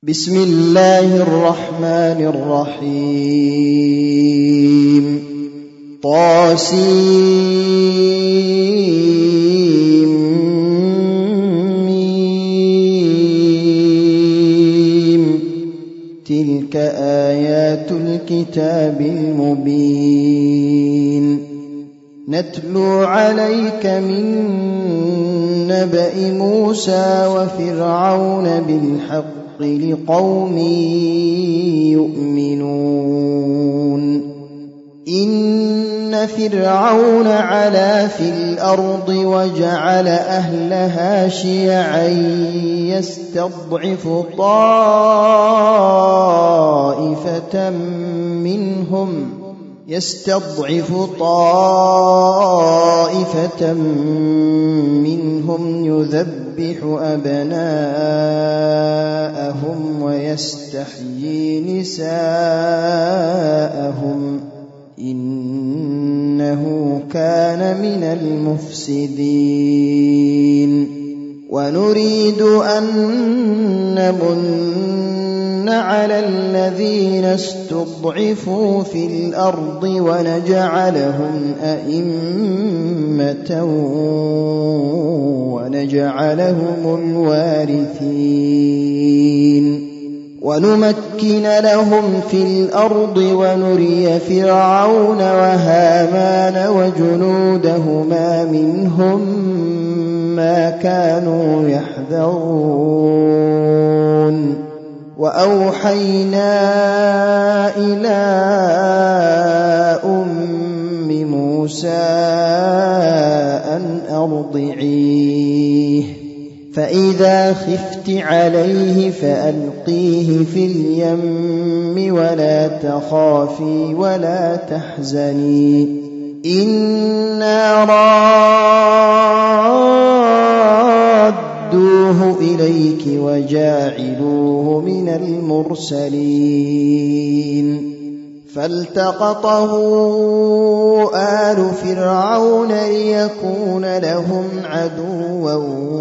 بسم الله الرحمن الرحيم طاسيم تلك آيات الكتاب المبين نتلو عليك من نبأ موسى وفرعون بالحق لقوم يؤمنون إن فرعون علا في الأرض وجعل أهلها شيعا يستضعف طائفة منهم يذبح أبناءهم ويستحيي نساءهم إنه كان من المفسدين ونريد أن نمن على الذين استضعفوا في الأرض ونجعلهم أئمة ونجعلهم الوارثين ونمكن لهم في الأرض ونري فرعون وهامان وجنودهما منهم ما كانوا يحذرون وأوحينا إلى أم موسى أن أرضعيه فإذا خفت عليه فألقيه في اليم ولا تخافي ولا تحزني إنا رادوه إليك وجاعلوه من المرسلين فالتقطه آل فرعون ليكون لهم عدوا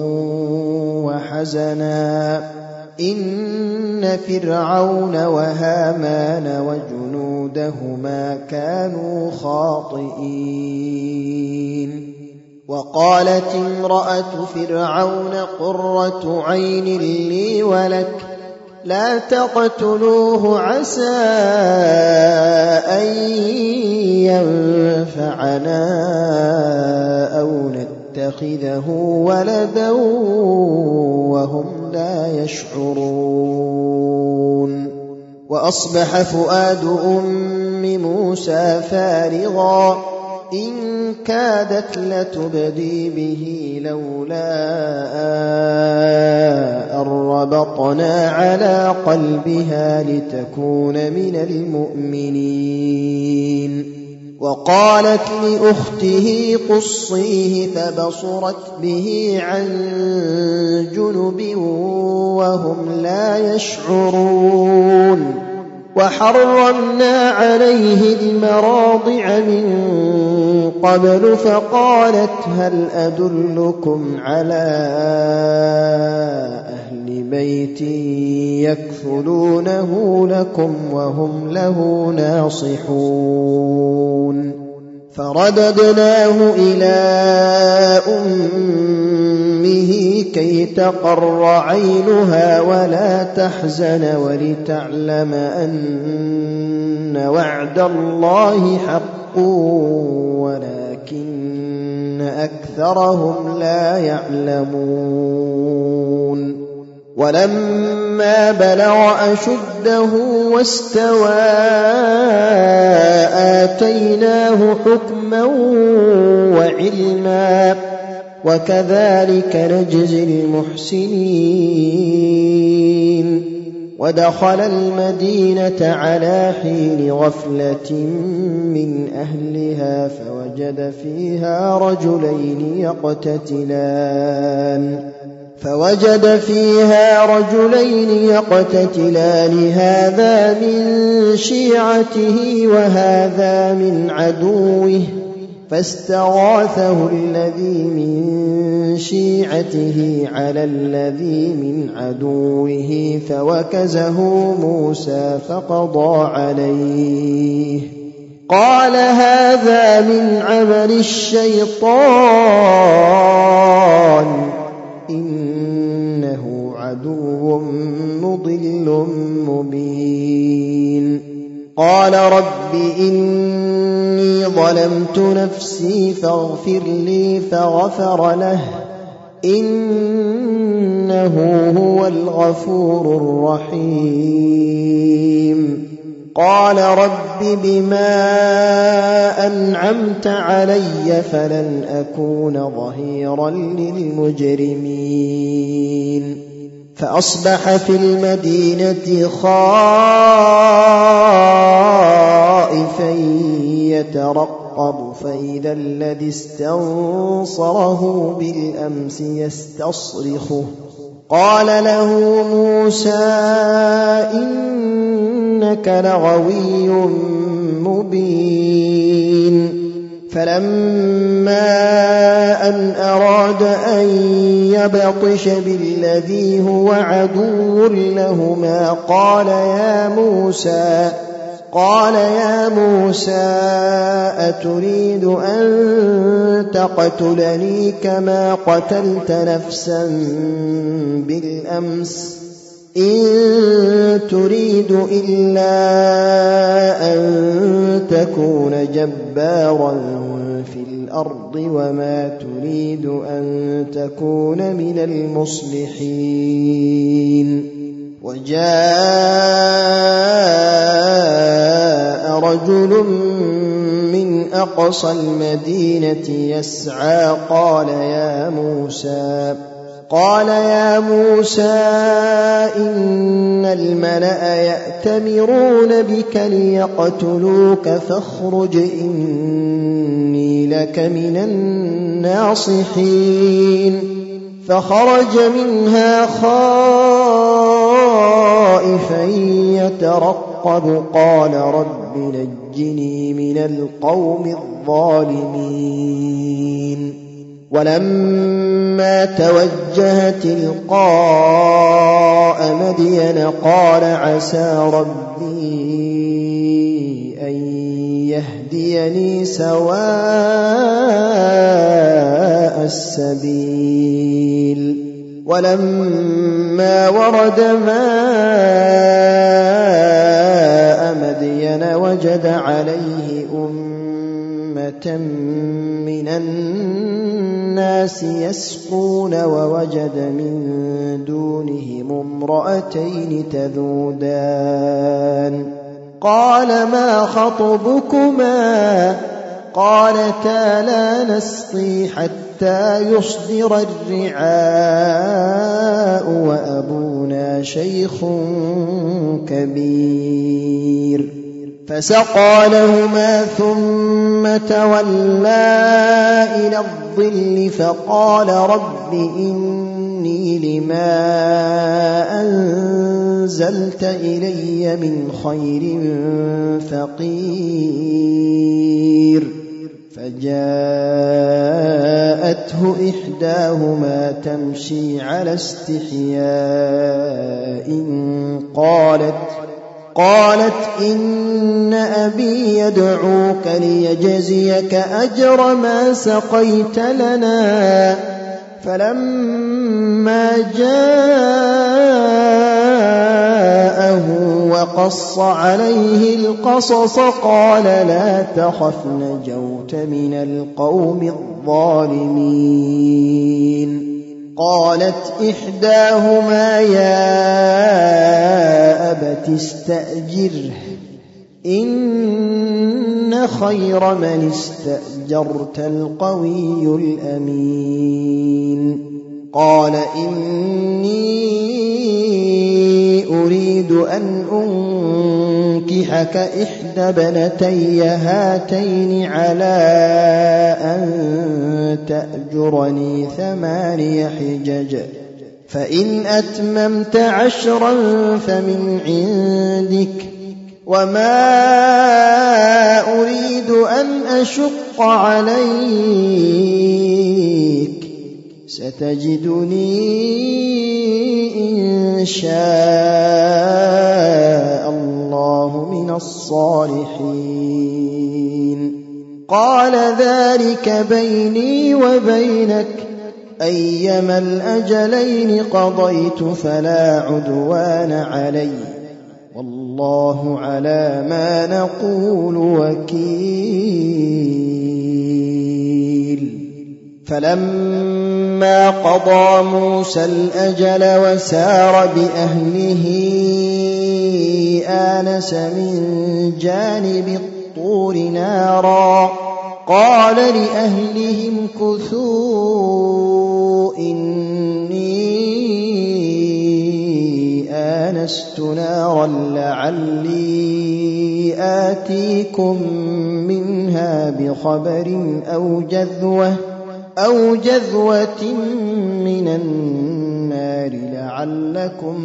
وحزنا إن فرعون وهامان وجنودهما كانوا خاطئين وقالت امرأة فرعون قرة عين لي ولك لا تقتلوه عسى أن ينفعنا أو نتخذه ولدا وهم لا يشعرون وأصبح فؤاد أم موسى فارغا إن كادت لتبدي به لولا أن ربطنا على قلبها لتكون من المؤمنين وقالت لأخته قصيه فبصرت به عن جنب وهم لا يشعرون وحرمنا عليه المراضع من قبل فقالت هل أدلكم على أهل بيت يكفلونه لكم وهم له ناصحون فرددناه إلى أمه كي تقر عينها ولا تحزن ولتعلم أن وعد الله حق ولكن أكثرهم لا يعلمون ولما بلغ أشده واستوى آتيناه حكما وعلما وكذلك نجزي المحسنين ودخل المدينة على حين غفلة من أهلها فوجد فيها رجلين يقتتلان هذا من شيعته وهذا من عدوه فاستغاثه الذي من شيعته على الذي من عدوه فوكزه موسى فقضى عليه قال هذا من عمل الشيطان إنه عدو مضل مبين قال رب إني ظلمت نفسي فاغفر لي فغفر له إنه هو الغفور الرحيم قال رب بما أنعمت علي فلن أكون ظهيرا للمجرمين فأصبح في المدينة خائفا يترقب فإذا الذي استنصره بالأمس يستصرخه قال له موسى إنك لغوي مبين فلما أن أراد أن يبطش بالذي هو عدو لهما قال يا موسى أتريد أن تقتلني كما قتلت نفسا بالأمس إن تريد إلا أن تكون جبارا في الأرض وما تريد أن تكون من المصلحين وجاء رجل من أقصى المدينة يسعى قال يا موسى إن الملأ يأتمرون بك ليقتلوك فاخرج إني لك من الناصحين فخرج منها خائفا يترقب قال رب نجني من القوم الظالمين ولما توجه تلقاء مدين قال عسى ربي أن يهديني سواء السبيل ولما ورد ماء مدين وجد عليه أمة من الناس يسقون ووجد من دونهم امرأتين تذودان قال ما خطبكما قالتا لا نسقي حتى يصدر الرعاء وأبونا شيخ كبير فسقى لهما ثم تولى إلى الظل فقال رب إني لما أنزلت إلي من خير فقير فجاءته إحداهما تمشي على استحياء قالت إن أبي يدعوك ليجزيك أجر ما سقيت لنا فلما جاءه وقص عليه القصص قال لا تخف نجوت من القوم الظالمين قالت إحداهما يا أبت استأجره إن خير من استأجرت القوي الأمين قال إني أريد أن أنكحك إحدى بنتي هاتين على أن تأجرني 8 حجج فإن أتممت 10 فمن عندك وما أريد أن أشق عليك ستجدني إن شاء الله من الصالحين قال ذلك بيني وبينك أيما الأجلين قضيت فلا عدوان علي والله على ما نقول وكيل فلما قضى موسى الأجل وسار بأهله آنس من جانب الطور نارا قال لأهلهم كثوا إني آنست نارا لعلي آتيكم منها بخبر أو جذوة من النار لعلكم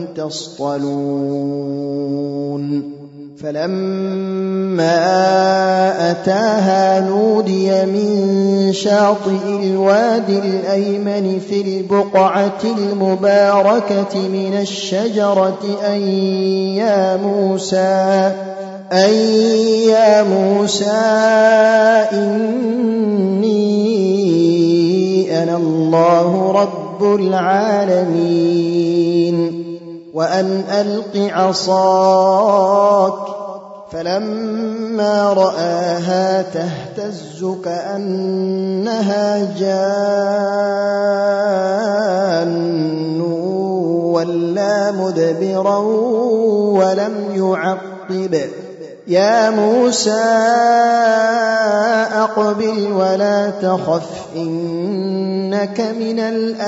تصطلون فلما أتاها نودي من شاطئ الوادي الأيمن في البقعة المباركة من الشجرة أن يا موسى إني أنا الله رب العالمين وأن ألق عصاك فلما رآها تهتز كأنها جان ولا مدبرا ولم يعقب يا موسى أقبل ولا تخف إنك من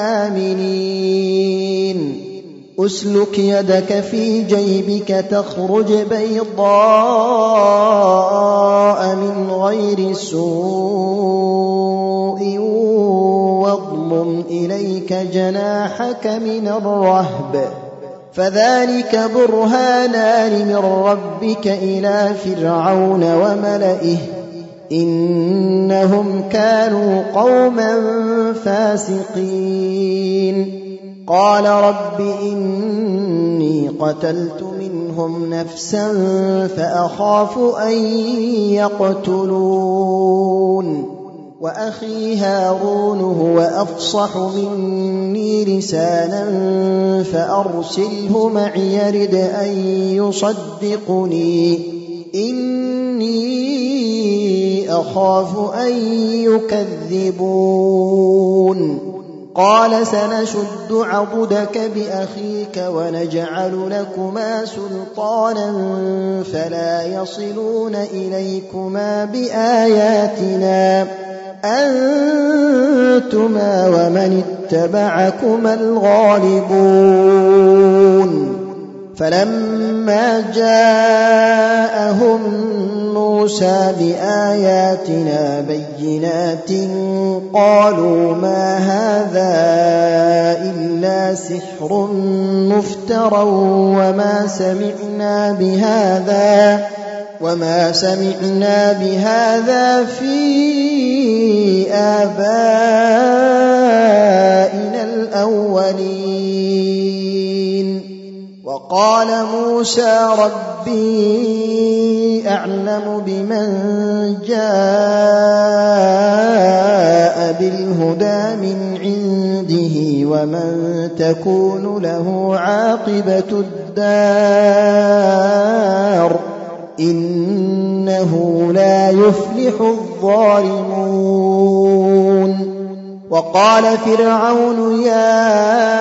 الآمنين أسلك يدك في جيبك تخرج بيضاء من غير سوء واضمم إليك جناحك من الرهب فذلك برهانان من ربك إلى فرعون وملئه إنهم كانوا قوما فاسقين قال رب إني قتلت منهم نفسا فأخاف أن يقتلون وأخي هارون هو أفصح مني لسانا فأرسله معي يرد أن يصدقني إني أخاف أن يكذبون قال سنشد عضدك بأخيك ونجعل لكما سلطانا فلا يصلون إليكما بآياتنا أنتما ومن اتبعكما الغالبون فلما جاءهم موسى بآياتنا بينات قالوا ما هذا إلا سحر مفترى وما سمعنا بهذا في آبائنا الأولين وقال موسى ربي أعلم بمن جاء بالهدى من عنده ومن تكون له عاقبة الدار إنه لا يفلح الظالمون وقال فرعون يا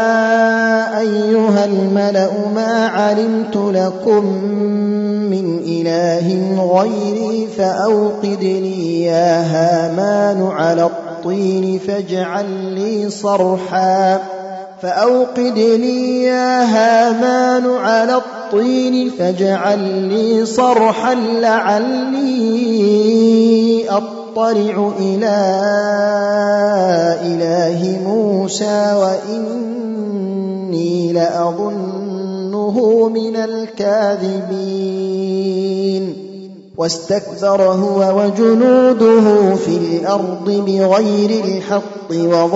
أيها الملأ ما علمت لكم من إله غيري فأوقد لي يا هامان على الطين فاجعل لي صرحا لعلي أطلع إلى إله موسى وإني لأظنه ظنه من الكاذبين واستكبر هو وجنوده في الأرض بغير الحق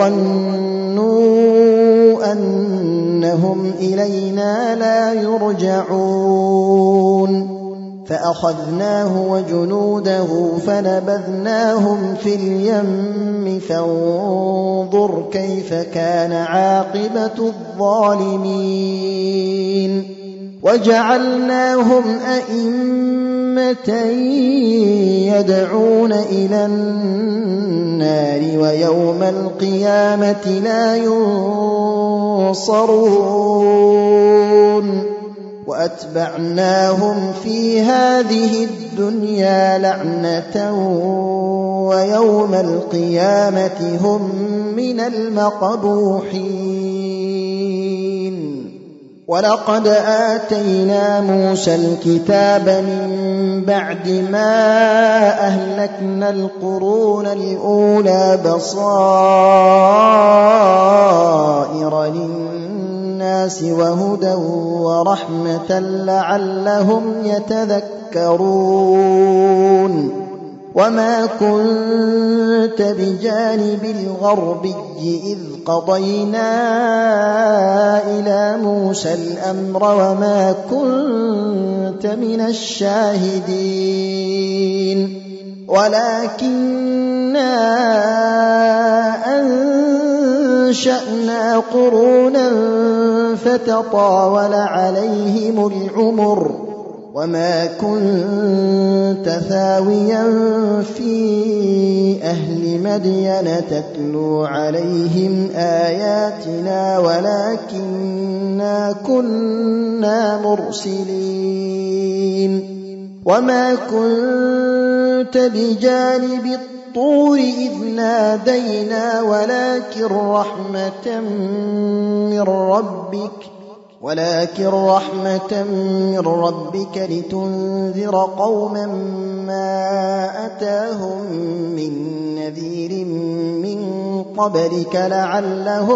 وظنوا أنهم إلينا لا يرجعون فأخذناه وجنوده فنبذناهم في اليم فانظر كيف كان عاقبة الظالمين وجعلناهم أئمة يدعون إلى النار ويوم القيامة لا ينصرون وأتبعناهم في هذه الدنيا لعنة ويوم القيامة هم من المقبوحين ولقد آتينا موسى الكتاب من بعد ما أهلكنا القرون الأولى بصائر للناس وهدى ورحمة لعلهم يتذكرون وما كنت بجانب الغربي إذ قضينا إلى موسى الأمر وما كنت من الشاهدين ولكننا أنشأنا قرونا فتطاول عليهم العمر وما كنت ثاويا في أهل مدين تتلو عليهم آياتنا ولكننا كنا مرسلين وما كنت بجانب الطور إذ نادينا ولكن رحمة من ربك لتنذر قوما ما أتاهم من نذير من قبلك لعلهم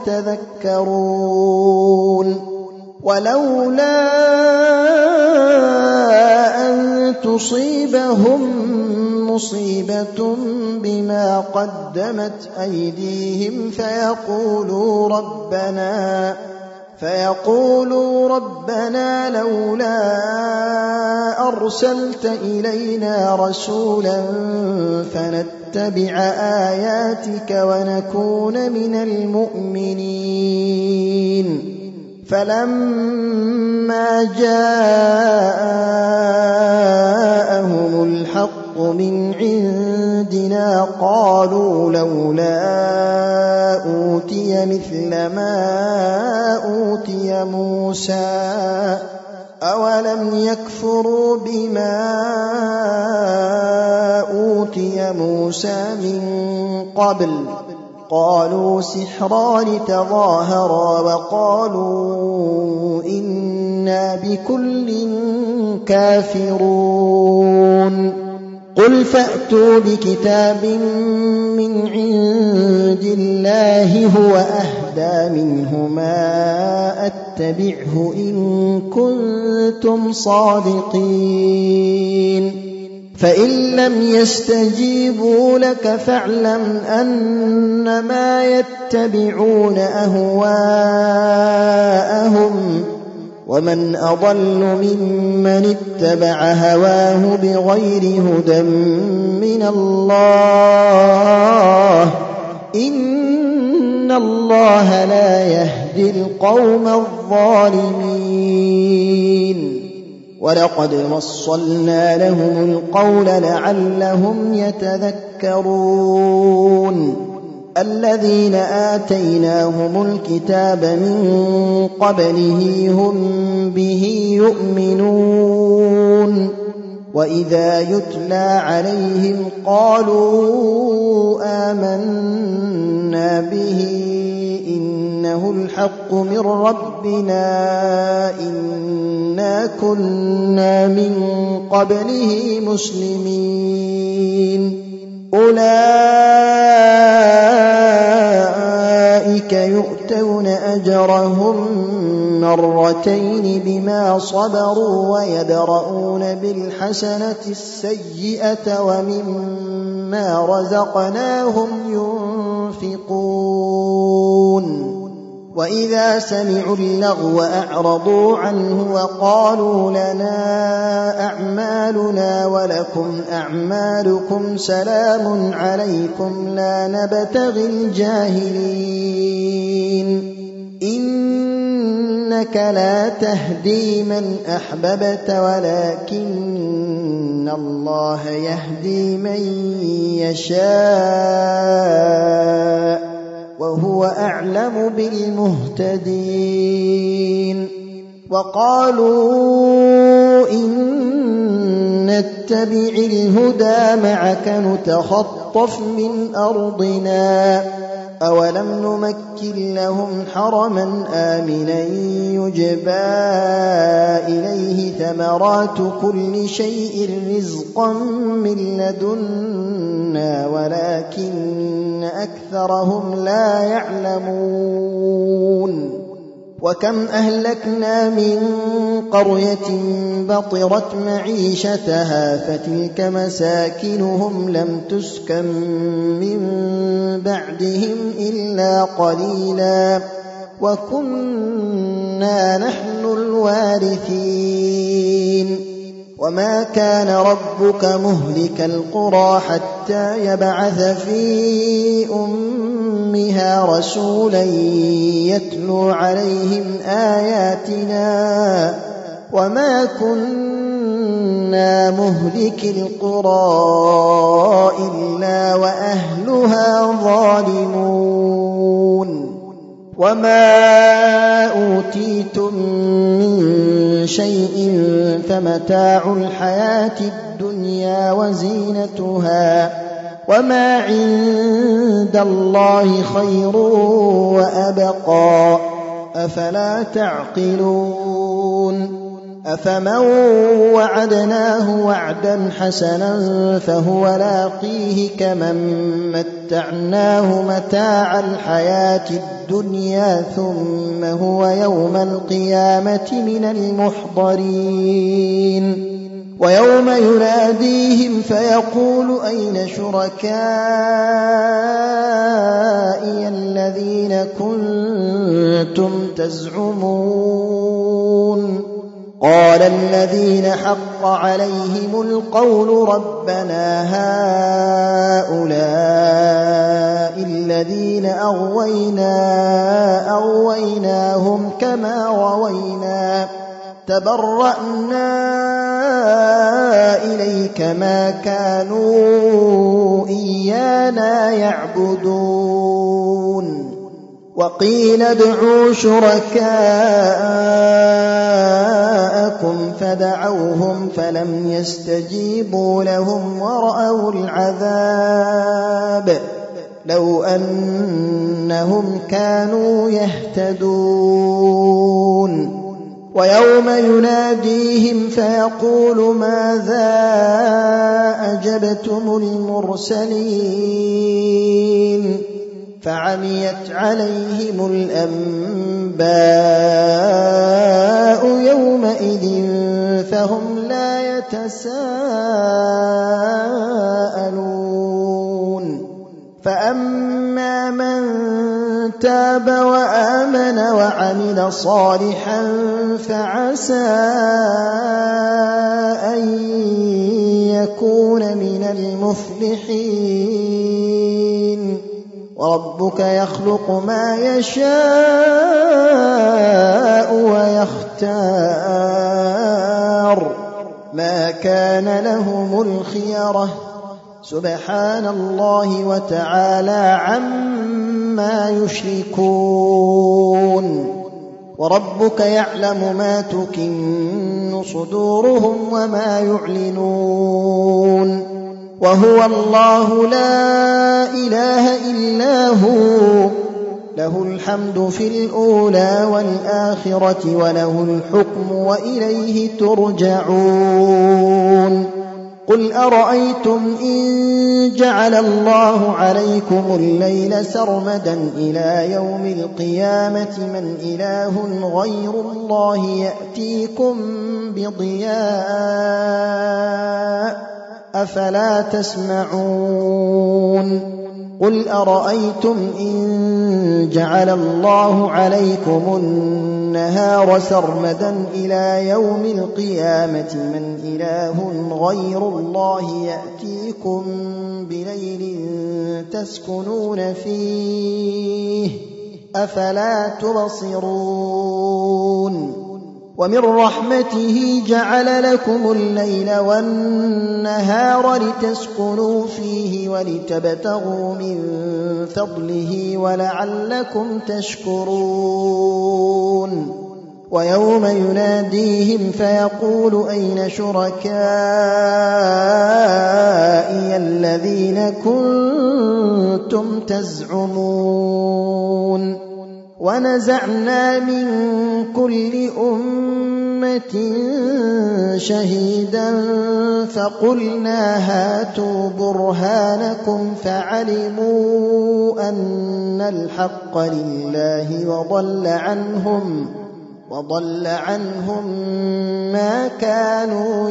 يتذكرون ولولا أن تصيبهم مصيبة بما قدمت أيديهم فيقولوا ربنا لولا أرسلت إلينا رسولا فنتبع آياتك ونكون من المؤمنين فلما جاءهم الحق من عندنا قالوا لولا أوتي مثل ما أوتي موسى أولم يكفروا بما أوتي موسى من قبل قالوا سحران تظاهرا وقالوا إنا بكل كافرون قل فأتوا بكتاب من عند الله هو أهدى منهما أتبعه إن كنتم صادقين فإن لم يستجيبوا لك فاعلم أنما يتبعون أهواءهم ومن أضل ممن اتبع هواه بغير هدى من الله إن الله لا يهدي القوم الظالمين ولقد وصلنا لهم القول لعلهم يتذكرون الذين آتيناهم الكتاب من قبله هم به يؤمنون وإذا يتلى عليهم قالوا آمنا به إنه الحق من ربنا إنا كنا من قبله مسلمين أولئك يؤتون أجرهم مرتين بما صبروا ويدرؤون بالحسنة السيئة ومما رزقناهم ينفقون وإذا سمعوا اللغو أعرضوا عنه وقالوا لنا أعمالنا ولكم أعمالكم سلام عليكم لا نبتغي الجاهلين إنك لا تهدي من أحببت ولكن الله يهدي من يشاء وهو أعلم بالمهتدين وقالوا إن نتبع الهدى معك نتخطف من أرضنا أولم نمكن لهم حرما آمنا يجبى إليه ثمرات كل شيء رزقا من لدنا ولكن أكثرهم لا يعلمون وكم أهلكنا من قرية بطرت معيشتها فتلك مساكنهم لم تسكن من بعدهم إلا قليلا وكنا نحن الوارثين وما كان ربك مهلك القرى حتى يبعث في أمها رسولا يتلو عليهم آياتنا وما كنا مهلك القرى إلا وأهلها ظالمون وما أوتيتم من شيء فمتاع الحياة الدنيا وزينتها وما عند الله خير وأبقى أفلا تعقلون أفمن وعدناه وعدا حسنا فهو لاقيه كمن متعناه متاع الحياة الدنيا ثم هو يوم القيامة من المحضرين ويوم يناديهم فيقول أين شركائي الذين كنتم تزعمون قال الذين حق عليهم القول ربنا هؤلاء الذين أغويناهم كما غوينا تبرأنا إليك ما كانوا إيانا يعبدون وقيل ادعوا شركاءكم فدعوهم فلم يستجيبوا لهم ورأوا العذاب لو أنهم كانوا يهتدون ويوم يناديهم فيقول ماذا أجبتم المرسلين فعميت عليهم الأنباء يومئذ فهم لا يتساءلون فأما من تاب وآمن وعمل صالحا فعسى أن يكون من المفلحين وربك يخلق ما يشاء ويختار ما كان لهم الخيرة سبحان الله وتعالى عما يشركون وربك يعلم ما تكن صدورهم وما يعلنون وهو الله لا إله إلا هو له الحمد في الأولى والآخرة وله الحكم وإليه ترجعون قل أرأيتم إن جعل الله عليكم الليل سرمدا إلى يوم القيامة من إله غير الله يأتيكم بضياء أفلا تسمعون قل أرأيتم إن جعل الله عليكم النهار سرمدا إلى يوم القيامة من إله غير الله يأتيكم بليل تسكنون فيه أفلا تبصرون ومن رحمته جعل لكم الليل والنهار لتسكنوا فيه ولتبتغوا من فضله ولعلكم تشكرون ويوم يناديهم فيقول أين شركائي الذين كنتم تزعمون ونزعنا من كل أمة شهيدا فقلنا هاتوا برهانكم فعلموا أن الحق لله وضل عنهم ما كانوا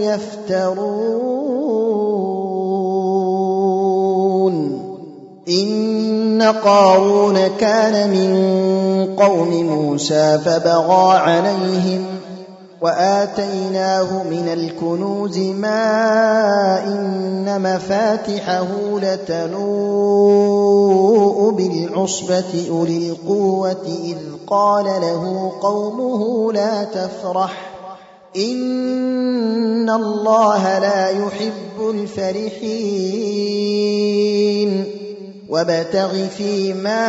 يفترون إن قارون كان من قوم موسى فبغى عليهم وآتيناه من الكنوز ما إن مفاتحه لتنوء بالعصبة أولي القوة إذ قال له قومه لا تفرح إن الله لا يحب الفرحين وابتغ فيما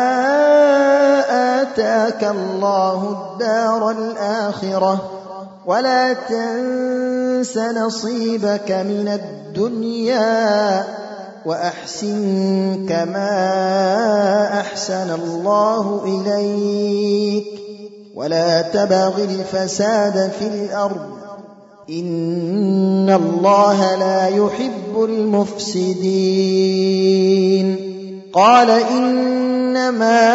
آتاك الله الدار الآخرة ولا تنس نصيبك من الدنيا وأحسن كما أحسن الله إليك ولا تبغ الفساد في الأرض إن الله لا يحب المفسدين قال إنما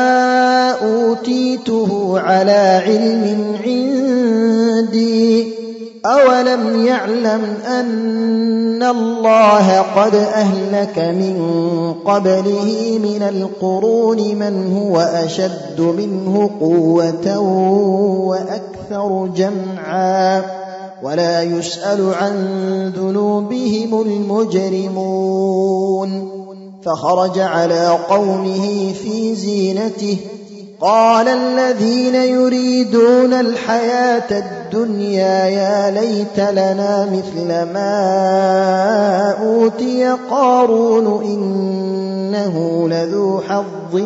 أوتيته على علم عندي أولم يعلم أن الله قد أهلك من قبله من القرون من هو أشد منه قوة وأكثر جمعا ولا يسأل عن ذنوبهم المجرمون فخرج على قومه في زينته قال الذين يريدون الحياة الدنيا يا ليت لنا مثل ما أوتي قارون إنه لذو حظ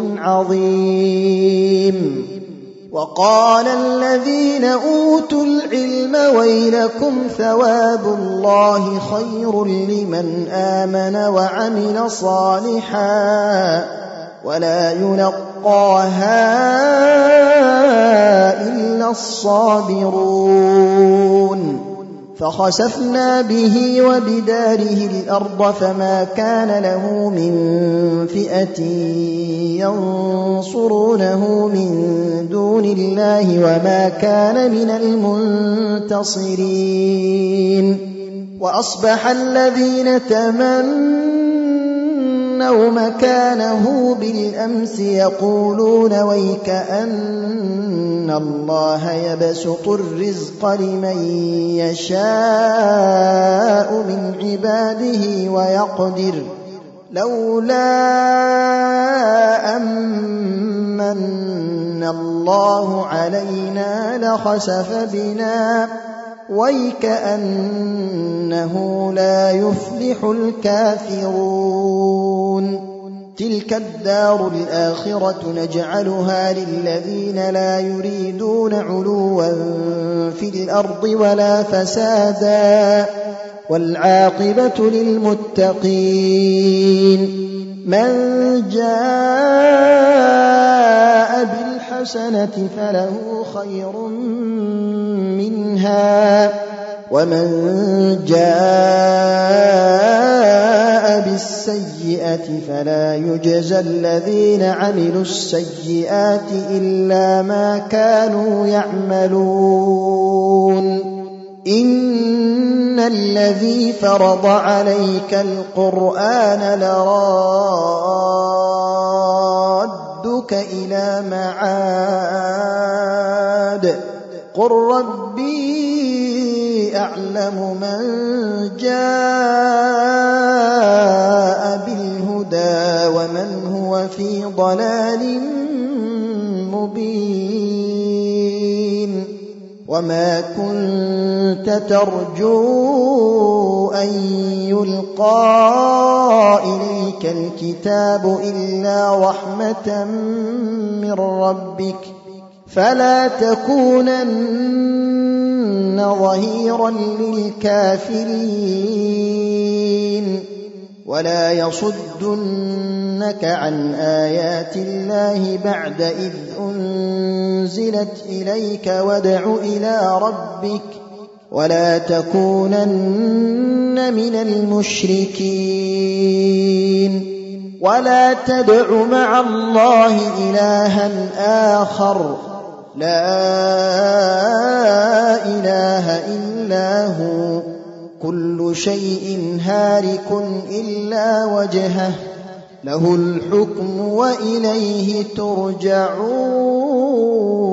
عظيم وقال الذين أوتوا العلم ويلكم ثواب الله خير لمن آمن وعمل صالحا ولا يلقاها إلا الصابرون فخسفنا به وبداره الأرض فما كان له من فئة ينصرونه من دون الله وما كان من المنتصرين وأصبح الذين تمنوا مكانه بالأمس يقولون ويكأن الله يبسط الرزق لمن يشاء من عباده ويقدر لولا أمن الله علينا لخسف بنا ويكأنه لا يفلح الكافرون تلك الدار الآخرة نجعلها للذين لا يريدون علوا في الأرض ولا فسادا والعاقبة للمتقين من جاء بالحسنة فله خير منها ومن جاء بالسيئة فلا يجزى الذين عملوا السيئات إلا ما كانوا يعملون إن الذي فرض عليك القرآن لرادك إلى معاد قل ربي أعلم من جاء بالهدى ومن هو في ضلال مبين وما كنت ترجو أن يلقى إليك الكتاب إلا رحمة من ربك فلا تكونن ظهيرا للكافرين ولا يصدنك عن آيات الله بعد إذ أنزلت إليك وادع إلى ربك ولا تكونن من المشركين ولا تدع مع الله إلها آخر لا إله إلا هو كل شيء هالك إلا وجهه له الحكم وإليه ترجعون